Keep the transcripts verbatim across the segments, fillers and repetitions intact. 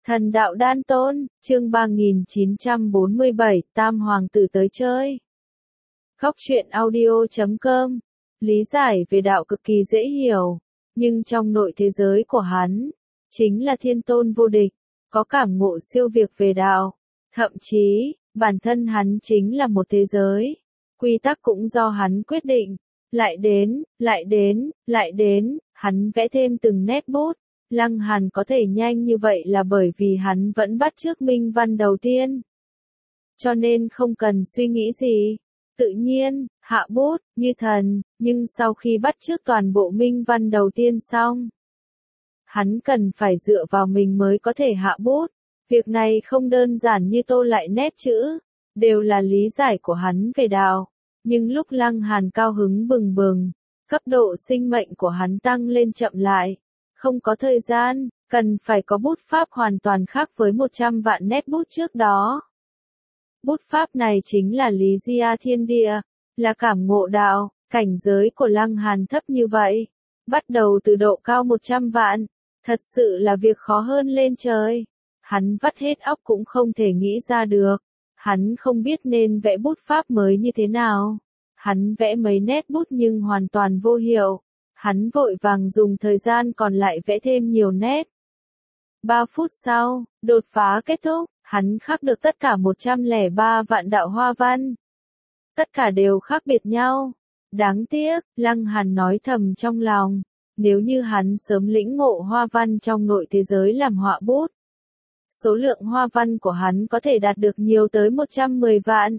Thần đạo đan tôn, chương ba nghìn chín trăm bốn mươi bảy, Tam Hoàng tử tới chơi. Góc truyện audio chấm com. Lý giải về đạo cực kỳ dễ hiểu, nhưng trong nội thế giới của hắn, chính là thiên tôn vô địch, có cảm ngộ siêu việt về đạo. Thậm chí, bản thân hắn chính là một thế giới. Quy tắc cũng do hắn quyết định. Lại đến, lại đến, lại đến, hắn vẽ thêm từng nét bút. Lăng Hàn có thể nhanh như vậy là bởi vì hắn vẫn bắt chước minh văn đầu tiên. Cho nên không cần suy nghĩ gì. Tự nhiên, hạ bút, như thần, nhưng sau khi bắt chước toàn bộ minh văn đầu tiên xong, hắn cần phải dựa vào mình mới có thể hạ bút. Việc này không đơn giản như tô lại nét chữ, đều là lý giải của hắn về đạo. Nhưng lúc Lăng Hàn cao hứng bừng bừng, cấp độ sinh mệnh của hắn tăng lên chậm lại. Không có thời gian, cần phải có bút pháp hoàn toàn khác với một trăm vạn nét bút trước đó. Bút pháp này chính là Lý Gia Thiên Địa, là cảm ngộ đạo. Cảnh giới của Lăng Hàn thấp như vậy, bắt đầu từ độ cao một trăm vạn, thật sự là việc khó hơn lên trời. Hắn vắt hết óc cũng không thể nghĩ ra được. Hắn không biết nên vẽ bút pháp mới như thế nào. Hắn vẽ mấy nét bút nhưng hoàn toàn vô hiệu. Hắn vội vàng dùng thời gian còn lại vẽ thêm nhiều nét. Ba phút sau, đột phá kết thúc, hắn khắc được tất cả một trăm lẻ ba vạn đạo hoa văn. Tất cả đều khác biệt nhau. Đáng tiếc, Lăng Hàn nói thầm trong lòng, nếu như hắn sớm lĩnh ngộ hoa văn trong nội thế giới làm họa bút, số lượng hoa văn của hắn có thể đạt được nhiều tới một trăm mười vạn.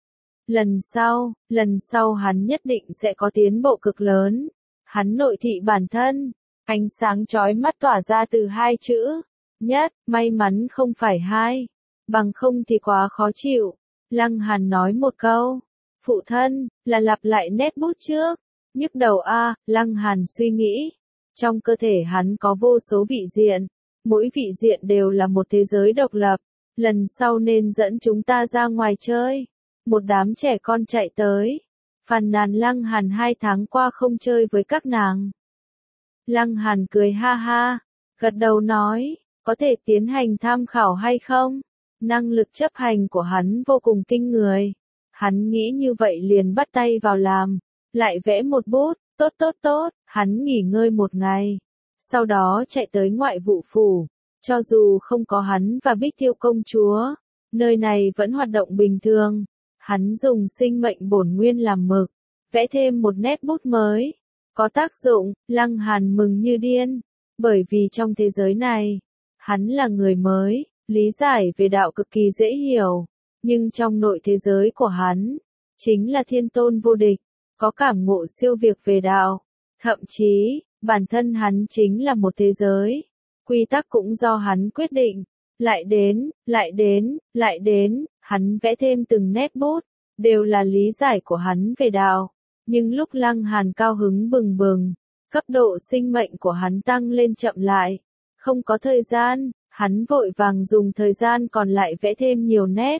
Lần sau, lần sau hắn nhất định sẽ có tiến bộ cực lớn. Hắn nội thị bản thân, ánh sáng chói mắt tỏa ra từ hai chữ, nhất, may mắn không phải hai, bằng không thì quá khó chịu. Lăng Hàn nói một câu, phụ thân, là lặp lại nét bút trước, nhức đầu a. Lăng Hàn suy nghĩ, trong cơ thể hắn có vô số vị diện, mỗi vị diện đều là một thế giới độc lập, lần sau nên dẫn chúng ta ra ngoài chơi. Một đám trẻ con chạy tới, phàn nàn Lăng Hàn hai tháng qua không chơi với các nàng. Lăng Hàn cười ha ha, gật đầu nói, có thể tiến hành tham khảo hay không? Năng lực chấp hành của hắn vô cùng kinh người. Hắn nghĩ như vậy liền bắt tay vào làm, lại vẽ một bút, tốt tốt tốt, hắn nghỉ ngơi một ngày. Sau đó chạy tới ngoại vụ phủ, cho dù không có hắn và Bích Tiêu công chúa, nơi này vẫn hoạt động bình thường. Hắn dùng sinh mệnh bổn nguyên làm mực, vẽ thêm một nét bút mới. Có tác dụng, Lăng Hàn mừng như điên. Bởi vì trong thế giới này, hắn là người mới, lý giải về đạo cực kỳ dễ hiểu. Nhưng trong nội thế giới của hắn, chính là thiên tôn vô địch, có cảm ngộ siêu việt về đạo. Thậm chí, bản thân hắn chính là một thế giới. Quy tắc cũng do hắn quyết định. Lại đến, lại đến, lại đến, hắn vẽ thêm từng nét bút, đều là lý giải của hắn về đạo. Nhưng lúc Lăng Hàn cao hứng bừng bừng, cấp độ sinh mệnh của hắn tăng lên chậm lại. Không có thời gian, hắn vội vàng dùng thời gian còn lại vẽ thêm nhiều nét.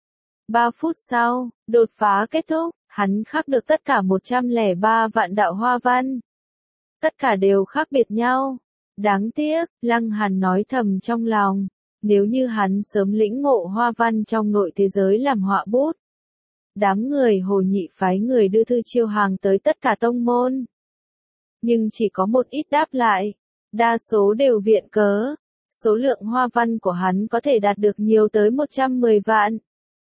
Ba phút sau, đột phá kết thúc, hắn khắc được tất cả một trăm lẻ ba vạn đạo hoa văn. Tất cả đều khác biệt nhau. Đáng tiếc, Lăng Hàn nói thầm trong lòng, nếu như hắn sớm lĩnh ngộ hoa văn trong nội thế giới làm họa bút. Đám người Hồ Nhị phái người đưa thư chiêu hàng tới tất cả tông môn. Nhưng chỉ có một ít đáp lại, đa số đều viện cớ. Số lượng hoa văn của hắn có thể đạt được nhiều tới một trăm mười vạn.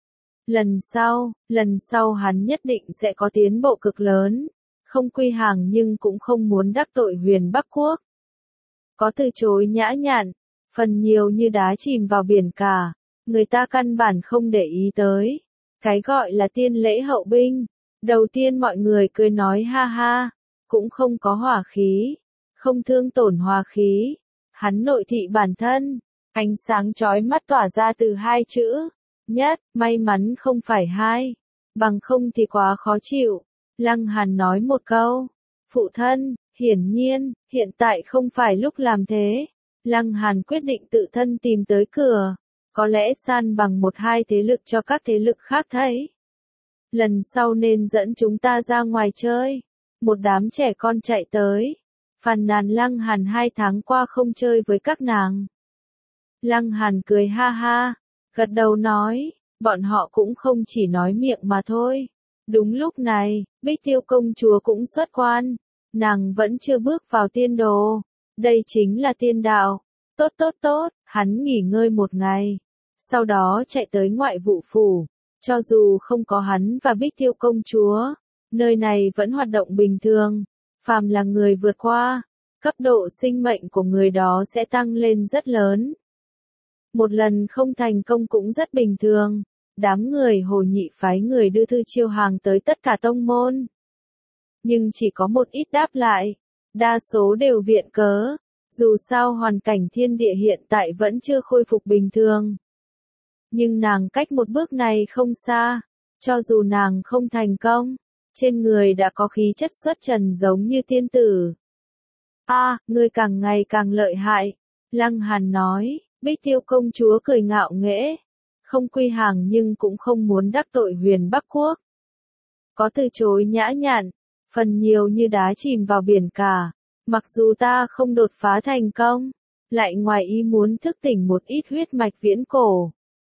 Lần sau, lần sau hắn nhất định sẽ có tiến bộ cực lớn. Không quy hàng nhưng cũng không muốn đắc tội Huyền Bắc Quốc. Có từ chối nhã nhặn, phần nhiều như đá chìm vào biển cả, người ta căn bản không để ý tới. Cái gọi là tiên lễ hậu binh, đầu tiên mọi người cười nói ha ha, cũng không có hỏa khí, không thương tổn hòa khí. Hắn nội thị bản thân, ánh sáng chói mắt tỏa ra từ hai chữ, nhất, may mắn không phải hai, bằng không thì quá khó chịu. Lăng Hàn nói một câu, phụ thân, hiển nhiên, hiện tại không phải lúc làm thế. Lăng Hàn quyết định tự thân tìm tới cửa, có lẽ san bằng một hai thế lực cho các thế lực khác thấy. Lần sau nên dẫn chúng ta ra ngoài chơi. Một đám trẻ con chạy tới, phàn nàn Lăng Hàn hai tháng qua không chơi với các nàng. Lăng Hàn cười ha ha, gật đầu nói, bọn họ cũng không chỉ nói miệng mà thôi. Đúng lúc này, Bích Tiêu công chúa cũng xuất quan, nàng vẫn chưa bước vào tiên đồ, đây chính là tiên đạo. Tốt tốt tốt, hắn nghỉ ngơi một ngày, sau đó chạy tới ngoại vụ phủ, cho dù không có hắn và Bích Tiêu công chúa, nơi này vẫn hoạt động bình thường, phàm là người vượt qua, cấp độ sinh mệnh của người đó sẽ tăng lên rất lớn. Một lần không thành công cũng rất bình thường, đám người Hồ Nhị phái người đưa thư chiêu hàng tới tất cả tông môn. Nhưng chỉ có một ít đáp lại, đa số đều viện cớ, dù sao hoàn cảnh thiên địa hiện tại vẫn chưa khôi phục bình thường. Nhưng nàng cách một bước này không xa, cho dù nàng không thành công, trên người đã có khí chất xuất trần giống như tiên tử. A, à, ngươi càng ngày càng lợi hại, Lăng Hàn nói. Bích Tiêu công chúa cười ngạo nghễ, không quy hàng nhưng cũng không muốn đắc tội Huyền Bắc Quốc. Có từ chối nhã nhặn, phần nhiều như đá chìm vào biển cả, mặc dù ta không đột phá thành công, lại ngoài ý muốn thức tỉnh một ít huyết mạch viễn cổ.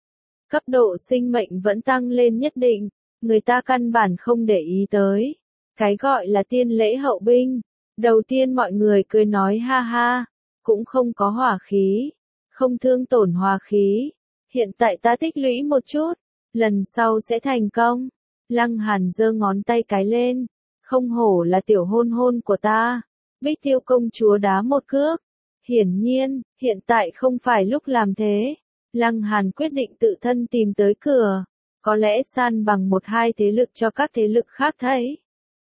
Cấp độ sinh mệnh vẫn tăng lên nhất định, người ta căn bản không để ý tới. Cái gọi là tiên lễ hậu binh, đầu tiên mọi người cười nói ha ha, cũng không có hỏa khí. Không thương tổn hòa khí. Hiện tại ta tích lũy một chút, lần sau sẽ thành công. Lăng Hàn giơ ngón tay cái lên, không hổ là tiểu hôn hôn của ta. Bích Tiêu công chúa đá một cước. Hiển nhiên, hiện tại không phải lúc làm thế. Lăng Hàn quyết định tự thân tìm tới cửa, có lẽ san bằng một hai thế lực cho các thế lực khác thấy.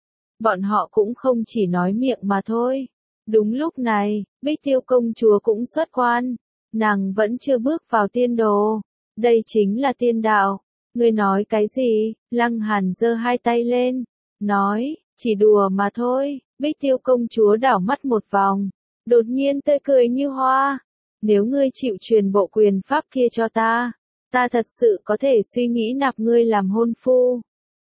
Bọn họ cũng không chỉ nói miệng mà thôi. Đúng lúc này, Bích Tiêu công chúa cũng xuất quan. Nàng vẫn chưa bước vào tiên đồ. Đây chính là tiên đạo. Ngươi nói cái gì? Lăng Hàn giơ hai tay lên, nói, chỉ đùa mà thôi. Bích Tiêu công chúa đảo mắt một vòng, đột nhiên tươi cười như hoa. Nếu ngươi chịu truyền bộ quyền pháp kia cho ta, ta thật sự có thể suy nghĩ nạp ngươi làm hôn phu.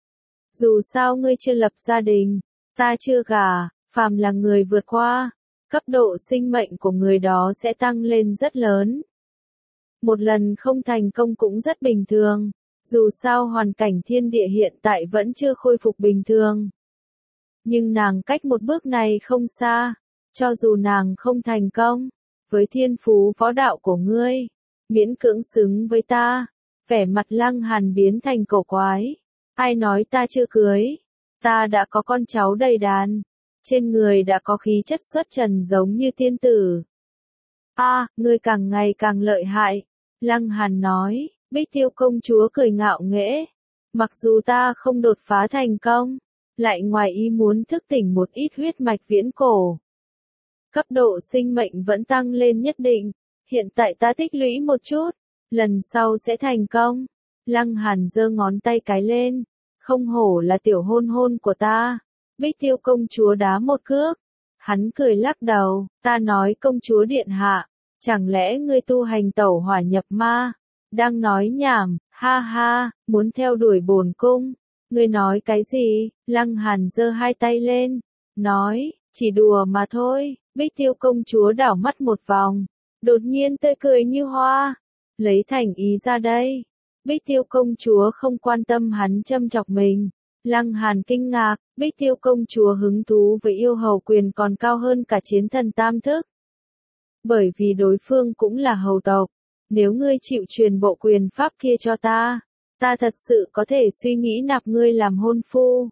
Dù sao ngươi chưa lập gia đình, ta chưa gả, phàm là người vượt qua, cấp độ sinh mệnh của người đó sẽ tăng lên rất lớn. Một lần không thành công cũng rất bình thường, dù sao hoàn cảnh thiên địa hiện tại vẫn chưa khôi phục bình thường. Nhưng nàng cách một bước này không xa, cho dù nàng không thành công, với thiên phú võ đạo của ngươi, miễn cưỡng xứng với ta. Vẻ mặt Lăng Hàn biến thành cổ quái. Ai nói ta chưa cưới? Ta đã có con cháu đầy đàn. Trên người đã có khí chất xuất trần giống như tiên tử. A, à, ngươi càng ngày càng lợi hại. Lăng Hàn nói. Bích Tiêu công chúa cười ngạo nghễ. Mặc dù ta không đột phá thành công, lại ngoài ý muốn thức tỉnh một ít huyết mạch viễn cổ. Cấp độ sinh mệnh vẫn tăng lên nhất định. Hiện tại ta tích lũy một chút, lần sau sẽ thành công. Lăng Hàn giơ ngón tay cái lên, không hổ là tiểu hôn hôn của ta. Bích Tiêu công chúa đá một cước. Hắn cười lắc đầu, ta nói công chúa điện hạ, chẳng lẽ ngươi tu hành tẩu hỏa nhập ma? Đang nói nhảm, ha ha, muốn theo đuổi bổn cung. Ngươi nói cái gì? Lăng Hàn giơ hai tay lên, nói, chỉ đùa mà thôi. Bích Tiêu công chúa đảo mắt một vòng, đột nhiên tươi cười như hoa. Lấy thành ý ra đây. Bích Tiêu công chúa không quan tâm hắn châm chọc mình. Lăng Hàn kinh ngạc, Bích Tiêu công chúa hứng thú với yêu hầu quyền còn cao hơn cả chiến thần tam thức. Bởi vì đối phương cũng là hầu tộc. Nếu ngươi chịu truyền bộ quyền pháp kia cho ta, ta thật sự có thể suy nghĩ nạp ngươi làm hôn phu.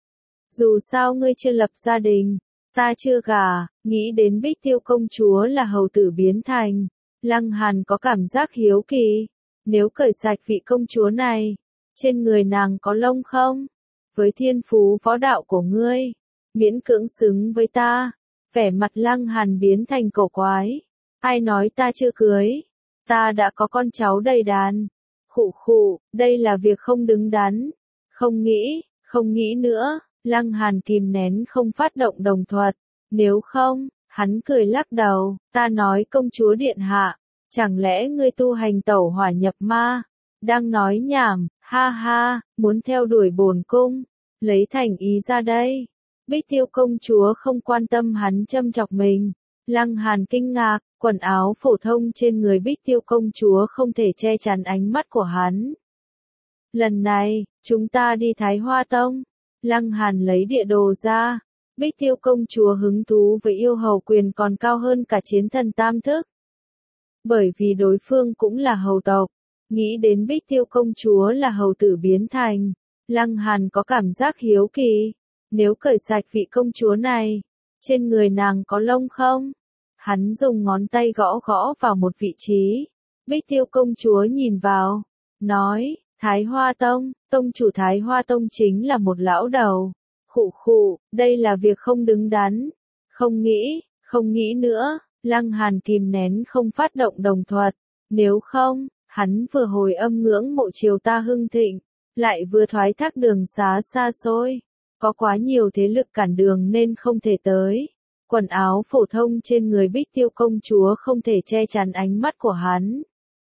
Dù sao ngươi chưa lập gia đình, ta chưa gả. Nghĩ đến Bích Tiêu công chúa là hầu tử biến thành, Lăng Hàn có cảm giác hiếu kỳ. Nếu cởi sạch vị công chúa này, trên người nàng có lông không? Với thiên phú võ đạo của ngươi, miễn cưỡng xứng với ta. Vẻ mặt Lăng Hàn biến thành cổ quái. Ai nói ta chưa cưới? Ta đã có con cháu đầy đàn. Khụ khụ, đây là việc không đứng đắn. Không nghĩ, không nghĩ nữa. Lăng Hàn kìm nén không phát động đồng thuật. Nếu không, hắn cười lắc đầu, ta nói công chúa điện hạ, chẳng lẽ ngươi tu hành tẩu hỏa nhập ma? Đang nói nhảm, ha ha, muốn theo đuổi bổn cung, lấy thành ý ra đây. Bích Tiêu công chúa không quan tâm hắn châm chọc mình. Lăng Hàn kinh ngạc, quần áo phổ thông trên người Bích Tiêu công chúa không thể che chắn ánh mắt của hắn. Lần này, chúng ta đi Thái Hoa Tông. Lăng Hàn lấy địa đồ ra. Bích Tiêu công chúa hứng thú với yêu hầu quyền còn cao hơn cả chiến thần tam thức. Bởi vì đối phương cũng là hầu tộc. Nghĩ đến Bích Tiêu công chúa là hầu tử biến thành. Lăng Hàn có cảm giác hiếu kỳ. Nếu cởi sạch vị công chúa này, trên người nàng có lông không? Hắn dùng ngón tay gõ gõ vào một vị trí. Bích Tiêu công chúa nhìn vào, nói, Thái Hoa Tông, tông chủ Thái Hoa Tông chính là một lão đầu. Khụ khụ, đây là việc không đứng đắn. Không nghĩ, không nghĩ nữa, Lăng Hàn kìm nén không phát động đồng thuật. Nếu không, hắn vừa hồi âm ngưỡng mộ triều ta hưng thịnh, lại vừa thoái thác đường xá xa xôi. Có quá nhiều thế lực cản đường nên không thể tới. Quần áo phổ thông trên người Bích Tiêu công chúa không thể che chắn ánh mắt của hắn.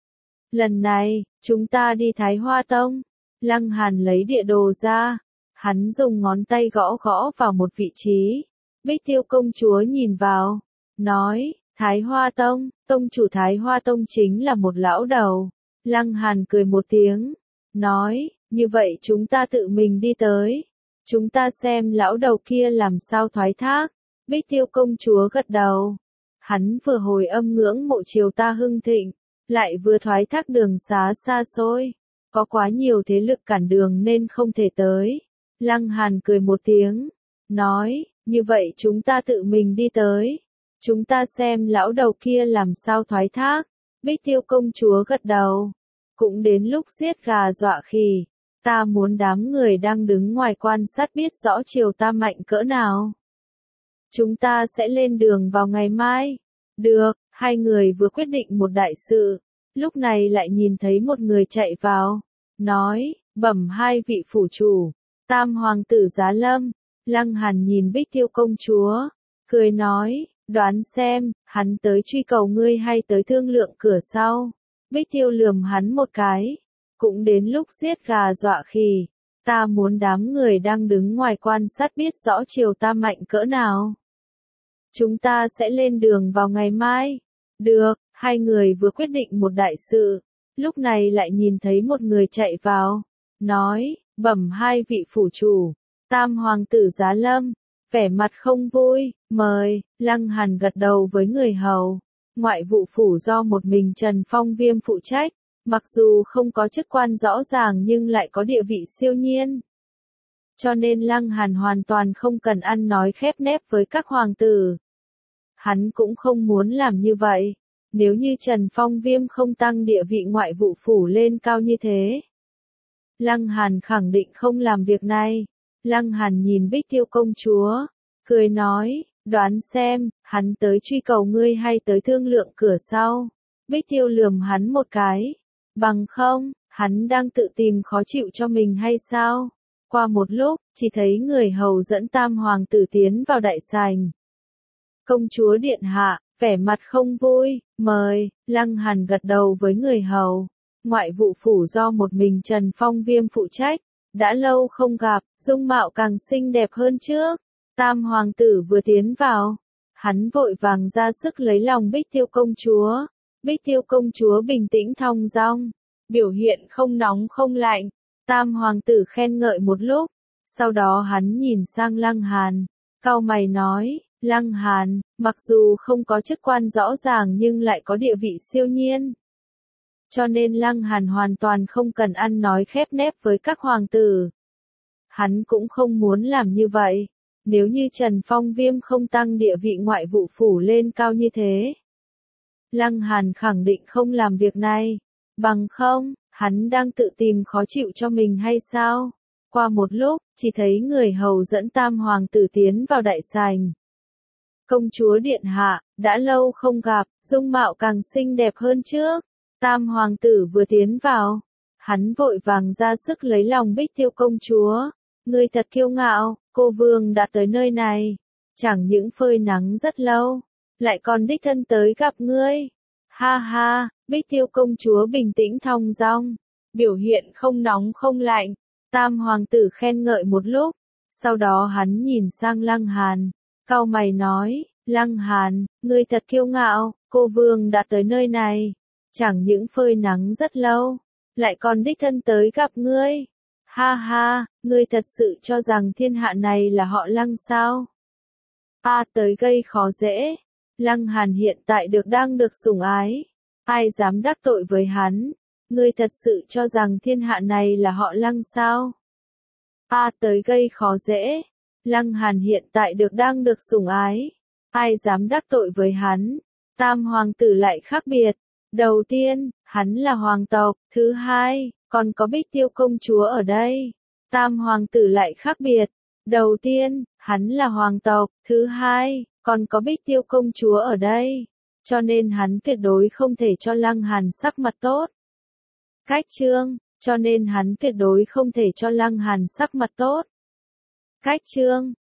Lần này, chúng ta đi Thái Hoa Tông. Lăng Hàn lấy địa đồ ra. Hắn dùng ngón tay gõ gõ vào một vị trí. Bích Tiêu công chúa nhìn vào. Nói, Thái Hoa Tông, tông chủ Thái Hoa Tông chính là một lão đầu. Lăng Hàn cười một tiếng. Nói, như vậy chúng ta tự mình đi tới. Chúng ta xem lão đầu kia làm sao thoái thác. Bích Tiêu công chúa gật đầu. Hắn vừa hồi âm ngưỡng mộ triều ta hưng thịnh, lại vừa thoái thác đường xá xa xôi. Có quá nhiều thế lực cản đường nên không thể tới. Lăng Hàn cười một tiếng. Nói, như vậy chúng ta tự mình đi tới. Chúng ta xem lão đầu kia làm sao thoái thác. Bích Tiêu công chúa gật đầu. Cũng đến lúc giết gà dọa khỉ. Ta muốn đám người đang đứng ngoài quan sát biết rõ triều ta mạnh cỡ nào. Chúng ta sẽ lên đường vào ngày mai. Được, hai người vừa quyết định một đại sự. Lúc này lại nhìn thấy một người chạy vào. Nói, bẩm hai vị phủ chủ. Tam hoàng tử Giá Lâm. Lăng Hàn nhìn Bích Tiêu công chúa. Cười nói, đoán xem, hắn tới truy cầu ngươi hay tới thương lượng cửa sau. Bích Tiêu lườm hắn một cái. Cũng đến lúc giết gà dọa khỉ. Ta muốn đám người đang đứng ngoài quan sát biết rõ triều ta mạnh cỡ nào. Chúng ta sẽ lên đường vào ngày mai. Được, hai người vừa quyết định một đại sự. Lúc này lại nhìn thấy một người chạy vào. Nói, bẩm hai vị phủ chủ. Tam hoàng tử Giá Lâm. Vẻ mặt không vui, mời. Lăng Hàn gật đầu với người hầu. Ngoại vụ phủ do một mình Trần Phong Viêm phụ trách. Mặc dù không có chức quan rõ ràng nhưng lại có địa vị siêu nhiên. Cho nên Lăng Hàn hoàn toàn không cần ăn nói khép nép với các hoàng tử. Hắn cũng không muốn làm như vậy. Nếu như Trần Phong Viêm không tăng địa vị ngoại vụ phủ lên cao như thế. Lăng Hàn khẳng định không làm việc này. Lăng Hàn nhìn Bích Tiêu công chúa. Cười nói, đoán xem, hắn tới truy cầu ngươi hay tới thương lượng cửa sau. Bích Tiêu lườm hắn một cái. Bằng không, hắn đang tự tìm khó chịu cho mình hay sao? Qua một lúc, chỉ thấy người hầu dẫn tam hoàng tử tiến vào đại sảnh. Công chúa điện hạ, vẻ mặt không vui, mời. Lăng Hàn gật đầu với người hầu. Ngoại vụ phủ do một mình Trần Phong Viêm phụ trách. Đã lâu không gặp, dung mạo càng xinh đẹp hơn trước. Tam hoàng tử vừa tiến vào. Hắn vội vàng ra sức lấy lòng Bích Tiêu công chúa. Bích Tiêu công chúa bình tĩnh thong dong, biểu hiện không nóng không lạnh. Tam hoàng tử khen ngợi một lúc, sau đó hắn nhìn sang Lăng Hàn, cau mày nói, Lăng Hàn, mặc dù không có chức quan rõ ràng nhưng lại có địa vị siêu nhiên. Cho nên Lăng Hàn hoàn toàn không cần ăn nói khép nép với các hoàng tử. Hắn cũng không muốn làm như vậy. Nếu như Trần Phong Viêm không tăng địa vị ngoại vụ phủ lên cao như thế. Lăng Hàn khẳng định không làm việc này. Bằng không, hắn đang tự tìm khó chịu cho mình hay sao? Qua một lúc, chỉ thấy người hầu dẫn tam hoàng tử tiến vào đại sảnh. Công chúa điện hạ, đã lâu không gặp, dung mạo càng xinh đẹp hơn trước. Tam hoàng tử vừa tiến vào. Hắn vội vàng ra sức lấy lòng Bích Tiêu công chúa. Ngươi thật kiêu ngạo, cô vương đã tới nơi này. Chẳng những phơi nắng rất lâu, lại còn đích thân tới gặp ngươi. Ha ha, Bích Tiêu công chúa bình tĩnh thong dong, biểu hiện không nóng không lạnh. Tam hoàng tử khen ngợi một lúc, sau đó hắn nhìn sang Lăng Hàn, cau mày nói, Lăng Hàn, ngươi thật kiêu ngạo, cô vương đã tới nơi này. Chẳng những phơi nắng rất lâu, lại còn đích thân tới gặp ngươi. Ha ha, ngươi thật sự cho rằng thiên hạ này là họ Lăng sao? A à, tới gây khó dễ. Lăng Hàn hiện tại được đang được sủng ái. Ai dám đắc tội với hắn? Ngươi thật sự cho rằng thiên hạ này là họ Lăng sao? A à, tới gây khó dễ. Lăng Hàn hiện tại được đang được sủng ái. Ai dám đắc tội với hắn? Tam hoàng tử lại khác biệt. Đầu tiên, hắn là hoàng tộc. Thứ hai, còn có Bích Tiêu công chúa ở đây. Tam hoàng tử lại khác biệt. Đầu tiên, hắn là hoàng tộc. Thứ hai, còn có Bích Tiêu công chúa ở đây. Cho nên hắn tuyệt đối không thể cho Lăng Hàn sắc mặt tốt. Cách chương, cho nên hắn tuyệt đối không thể cho Lăng Hàn sắc mặt tốt. Cách chương,